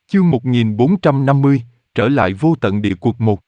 Chương 1450, trở lại vô tận địa cuộc 1.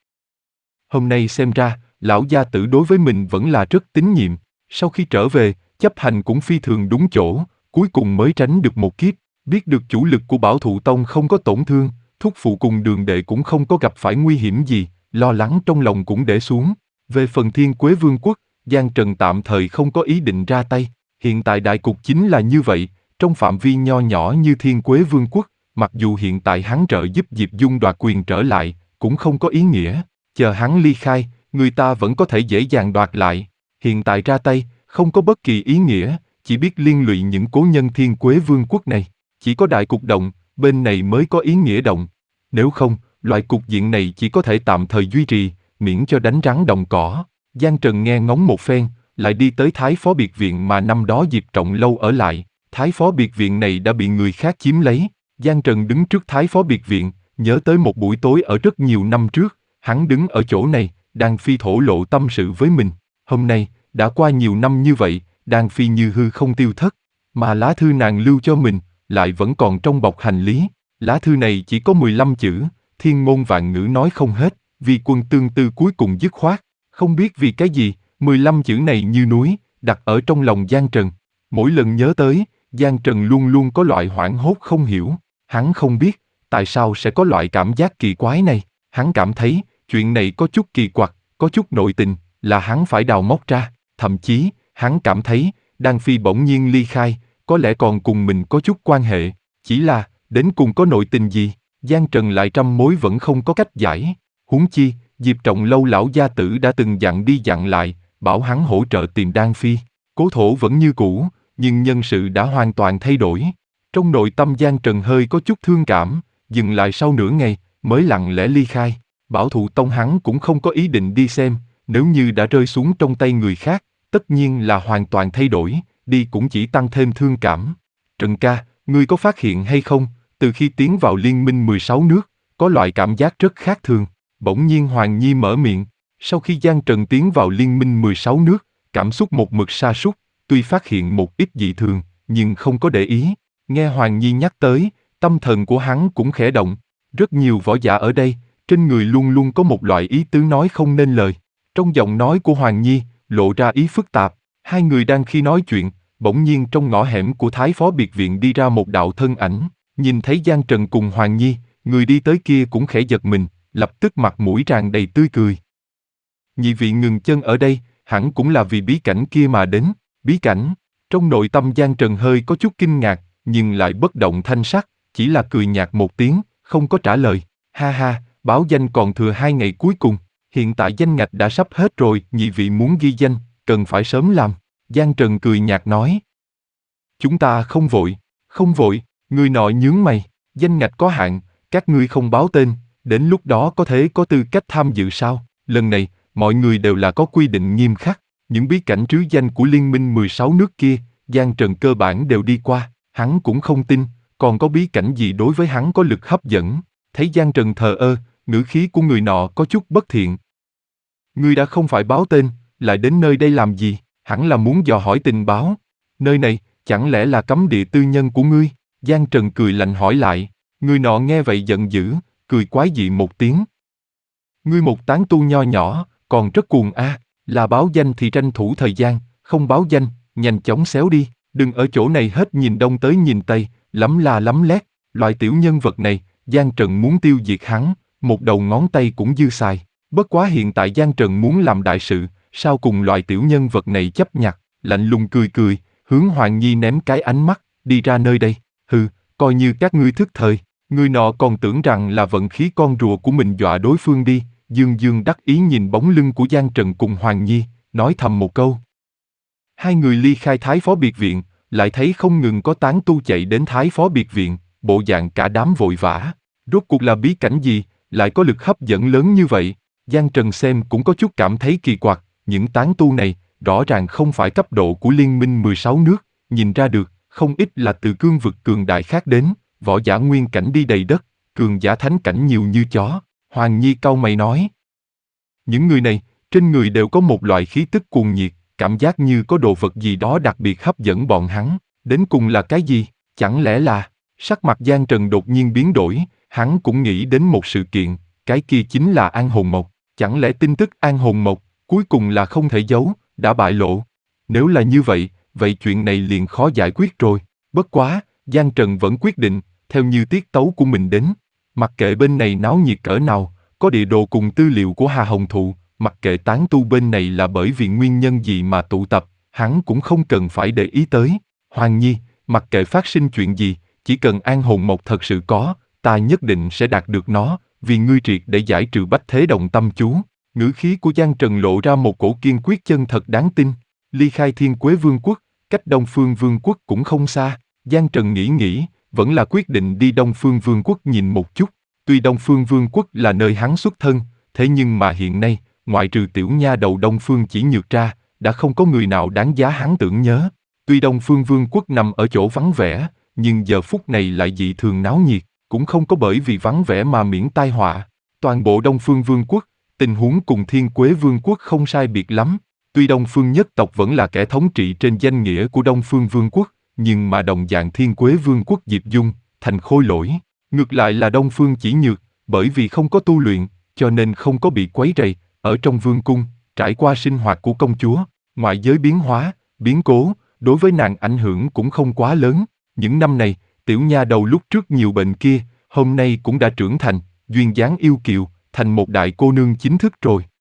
Hôm nay xem ra, lão gia tử đối với mình vẫn là rất tín nhiệm. Sau khi trở về, chấp hành cũng phi thường đúng chỗ, cuối cùng mới tránh được một kiếp. Biết được chủ lực của Bảo Thụ Tông không có tổn thương, thúc phụ cùng Đường Đệ cũng không có gặp phải nguy hiểm gì, lo lắng trong lòng cũng để xuống. Về phần Thiên Quế Vương quốc, Giang Trần tạm thời không có ý định ra tay. Hiện tại đại cục chính là như vậy, trong phạm vi nho nhỏ như Thiên Quế Vương quốc, mặc dù hiện tại hắn trợ giúp Diệp Dung đoạt quyền trở lại, cũng không có ý nghĩa. Chờ hắn ly khai, người ta vẫn có thể dễ dàng đoạt lại. Hiện tại ra tay, không có bất kỳ ý nghĩa, chỉ biết liên lụy những cố nhân Thiên Quế Vương quốc này. Chỉ có đại cục động, bên này mới có ý nghĩa động. Nếu không, loại cục diện này chỉ có thể tạm thời duy trì, miễn cho đánh rắn động cỏ. Giang Trần nghe ngóng một phen, lại đi tới Thái Phó Biệt Viện mà năm đó Diệp Trọng Lâu ở lại. Thái Phó Biệt Viện này đã bị người khác chiếm lấy. Giang Trần đứng trước Thái Phó Biệt Viện, nhớ tới một buổi tối ở rất nhiều năm trước, hắn đứng ở chỗ này, Đan Phi thổ lộ tâm sự với mình. Hôm nay, đã qua nhiều năm như vậy, Đan Phi như hư không tiêu thất, mà lá thư nàng lưu cho mình, lại vẫn còn trong bọc hành lý. Lá thư này chỉ có 15 chữ, thiên ngôn vạn ngữ nói không hết, vì quân tương tư cuối cùng dứt khoát. Không biết vì cái gì, 15 chữ này như núi, đặt ở trong lòng Giang Trần. Mỗi lần nhớ tới, Giang Trần luôn luôn có loại hoảng hốt không hiểu. Hắn không biết, tại sao sẽ có loại cảm giác kỳ quái này. Hắn cảm thấy, chuyện này có chút kỳ quặc, có chút nội tình, là hắn phải đào móc ra. Thậm chí, hắn cảm thấy, Đan Phi bỗng nhiên ly khai, có lẽ còn cùng mình có chút quan hệ. Chỉ là, đến cùng có nội tình gì, Giang Trần lại trăm mối vẫn không có cách giải. Huống chi, Diệp Trọng Lâu lão gia tử đã từng dặn đi dặn lại, bảo hắn hỗ trợ tìm Đan Phi. Cố thổ vẫn như cũ, nhưng nhân sự đã hoàn toàn thay đổi. Trong nội tâm Giang Trần hơi có chút thương cảm, dừng lại sau nửa ngày, mới lặng lẽ ly khai. Bảo Thụ Tông hắn cũng không có ý định đi xem, nếu như đã rơi xuống trong tay người khác, tất nhiên là hoàn toàn thay đổi, đi cũng chỉ tăng thêm thương cảm. Trần ca, ngươi có phát hiện hay không, từ khi tiến vào Liên minh 16 nước, có loại cảm giác rất khác thường. Bỗng nhiên Hoàng Nhi mở miệng, sau khi Giang Trần tiến vào Liên minh 16 nước, cảm xúc một mực sa sút, tuy phát hiện một ít dị thường, nhưng không có để ý. Nghe Hoàng Nhi nhắc tới, tâm thần của hắn cũng khẽ động. Rất nhiều võ giả ở đây, trên người luôn luôn có một loại ý tứ nói không nên lời. Trong giọng nói của Hoàng Nhi, lộ ra ý phức tạp. Hai người đang khi nói chuyện, bỗng nhiên trong ngõ hẻm của Thái Phó Biệt Viện đi ra một đạo thân ảnh. Nhìn thấy Giang Trần cùng Hoàng Nhi, người đi tới kia cũng khẽ giật mình, lập tức mặt mũi tràn đầy tươi cười. Nhị vị ngừng chân ở đây, hẳn cũng là vì bí cảnh kia mà đến. Bí cảnh? Trong nội tâm Giang Trần hơi có chút kinh ngạc, nhưng lại bất động thanh sắc, chỉ là cười nhạt một tiếng, không có trả lời. Ha ha, báo danh còn thừa 2 ngày cuối cùng, hiện tại danh ngạch đã sắp hết rồi, nhị vị muốn ghi danh, cần phải sớm làm. Giang Trần cười nhạt nói. Chúng ta không vội, không vội, người nọ nhướng mày, danh ngạch có hạn, các ngươi không báo tên, đến lúc đó có thể có tư cách tham dự sao? Lần này, mọi người đều là có quy định nghiêm khắc, những bí cảnh trứ danh của Liên minh 16 nước kia, Giang Trần cơ bản đều đi qua, hắn cũng không tin, còn có bí cảnh gì đối với hắn có lực hấp dẫn. Thấy Giang Trần thờ ơ, ngữ khí của người nọ có chút bất thiện. Ngươi đã không phải báo tên, lại đến nơi đây làm gì? Hẳn là muốn dò hỏi tình báo. Nơi này, chẳng lẽ là cấm địa tư nhân của ngươi? Giang Trần cười lạnh hỏi lại. Người nọ nghe vậy giận dữ, cười quái dị một tiếng. Ngươi một tán tu nho nhỏ, còn rất cuồng a, là báo danh thì tranh thủ thời gian, không báo danh, nhanh chóng xéo đi, đừng ở chỗ này hết nhìn đông tới nhìn tây, lắm la lắm lét, loại tiểu nhân vật này, Giang Trần muốn tiêu diệt hắn, một đầu ngón tay cũng dư xài. Bất quá hiện tại Giang Trần muốn làm đại sự, sao cùng loại tiểu nhân vật này chấp nhặt, lạnh lùng cười cười, hướng Hoàng Nhi ném cái ánh mắt, đi ra nơi đây, hừ, coi như các ngươi thức thời. Người nọ còn tưởng rằng là vận khí con rùa của mình dọa đối phương đi, dương dương đắc ý nhìn bóng lưng của Giang Trần cùng Hoàng Nhi, nói thầm một câu. Hai người ly khai Thái Phó Biệt Viện, lại thấy không ngừng có tán tu chạy đến Thái Phó Biệt Viện, bộ dạng cả đám vội vã. Rốt cuộc là bí cảnh gì, lại có lực hấp dẫn lớn như vậy? Giang Trần xem cũng có chút cảm thấy kỳ quặc, những tán tu này, rõ ràng không phải cấp độ của Liên minh 16 nước, nhìn ra được, không ít là từ cương vực cường đại khác đến, võ giả nguyên cảnh đi đầy đất, cường giả thánh cảnh nhiều như chó. Hoàng Nhi cau mày nói. Những người này, trên người đều có một loại khí tức cuồng nhiệt, cảm giác như có đồ vật gì đó đặc biệt hấp dẫn bọn hắn, đến cùng là cái gì? Chẳng lẽ là... Sắc mặt Giang Trần đột nhiên biến đổi, Hắn cũng nghĩ đến một sự kiện, cái kia chính là An Hồn Mộc. Chẳng lẽ tin tức An Hồn Mộc, cuối cùng là không thể giấu, đã bại lộ? Nếu là như vậy, vậy chuyện này liền khó giải quyết rồi. Bất quá, Giang Trần vẫn quyết định, theo như tiết tấu của mình đến. Mặc kệ bên này náo nhiệt cỡ nào, có địa đồ cùng tư liệu của Hà Hồng Thụ, mặc kệ tán tu bên này là bởi vì nguyên nhân gì mà tụ tập, hắn cũng không cần phải để ý tới. Hoàng Nhi, mặc kệ phát sinh chuyện gì, chỉ cần An Hồn Mộc thật sự có, ta nhất định sẽ đạt được nó, vì ngươi triệt để giải trừ bách thế động tâm chú. Ngữ khí của Giang Trần lộ ra một cổ kiên quyết chân thật đáng tin. Ly khai Thiên Quế Vương quốc, cách Đông Phương Vương quốc cũng không xa. Giang Trần nghĩ, vẫn là quyết định đi Đông Phương Vương quốc nhìn một chút. Tuy Đông Phương Vương quốc là nơi hắn xuất thân, thế nhưng mà hiện nay, ngoại trừ tiểu nha đầu Đông Phương Chỉ Nhược ra, đã không có người nào đáng giá hắn tưởng nhớ. Tuy Đông Phương Vương quốc nằm ở chỗ vắng vẻ, nhưng giờ phút này lại dị thường náo nhiệt, cũng không có bởi vì vắng vẻ mà miễn tai họa. Toàn bộ Đông Phương Vương quốc, tình huống cùng Thiên Quế Vương quốc không sai biệt lắm. Tuy Đông Phương nhất tộc vẫn là kẻ thống trị trên danh nghĩa của Đông Phương Vương quốc, nhưng mà đồng dạng Thiên Quế Vương quốc Diệp Dung, thành khôi lỗi. Ngược lại là Đông Phương Chỉ Nhược, bởi vì không có tu luyện, cho nên không có bị quấy rầy, ở trong vương cung, trải qua sinh hoạt của công chúa, ngoại giới biến hóa, biến cố, đối với nàng ảnh hưởng cũng không quá lớn. Những năm này, tiểu nha đầu lúc trước nhiều bệnh kia, hôm nay cũng đã trưởng thành, duyên dáng yêu kiều, thành một đại cô nương chính thức rồi.